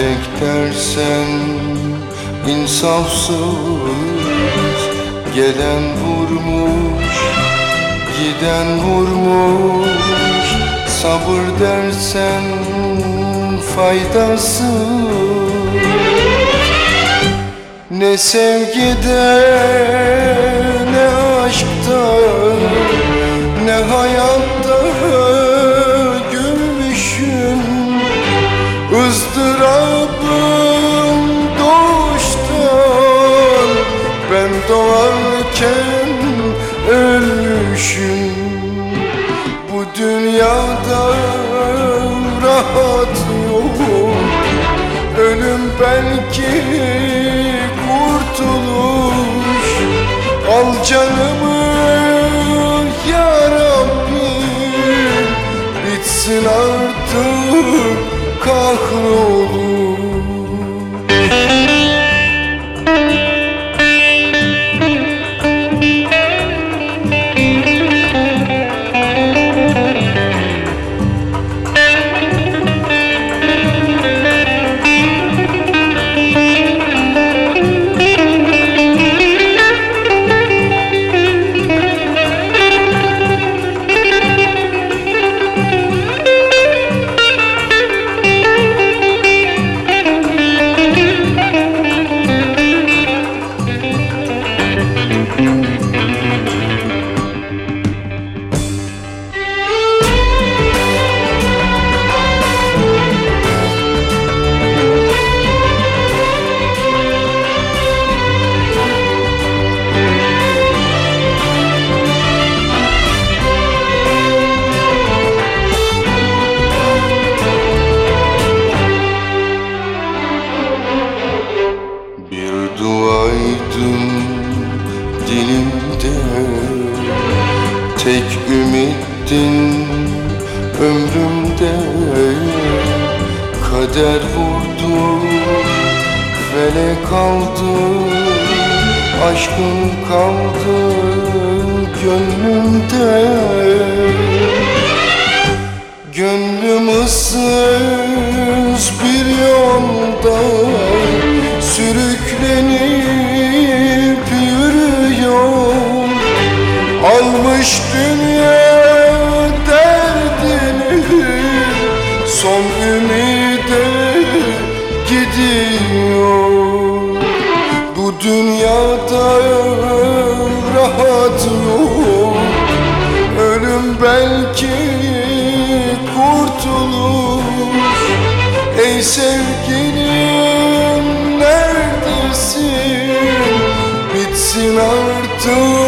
Melek dersen insafsız, gelen vurmuş, giden vurmuş. Sabır dersen faydasız, ne sevgide ne aşkta ne hayatta gülmüşüm. Izdırabım doğuştan, ben doğarken ölmüşüm. Bu dünyada rahat yok, ölüm belki kurtuluş. Al canımı ya Rabbi, bitsin artık kahrolur. Duaydın dilimde, tek ümittin ömrümde. Kader vurdu, felek aldı, aşkın kaldı gönlümde. Gönlüm ıssız bir yolda sürüklenip yürüyor. Almış dünya derdini, son ümide gidiyor. Bu dünyada rahat yok, ölüm belki kurtuluş. Ey sevgilim neredesin, bitsin artık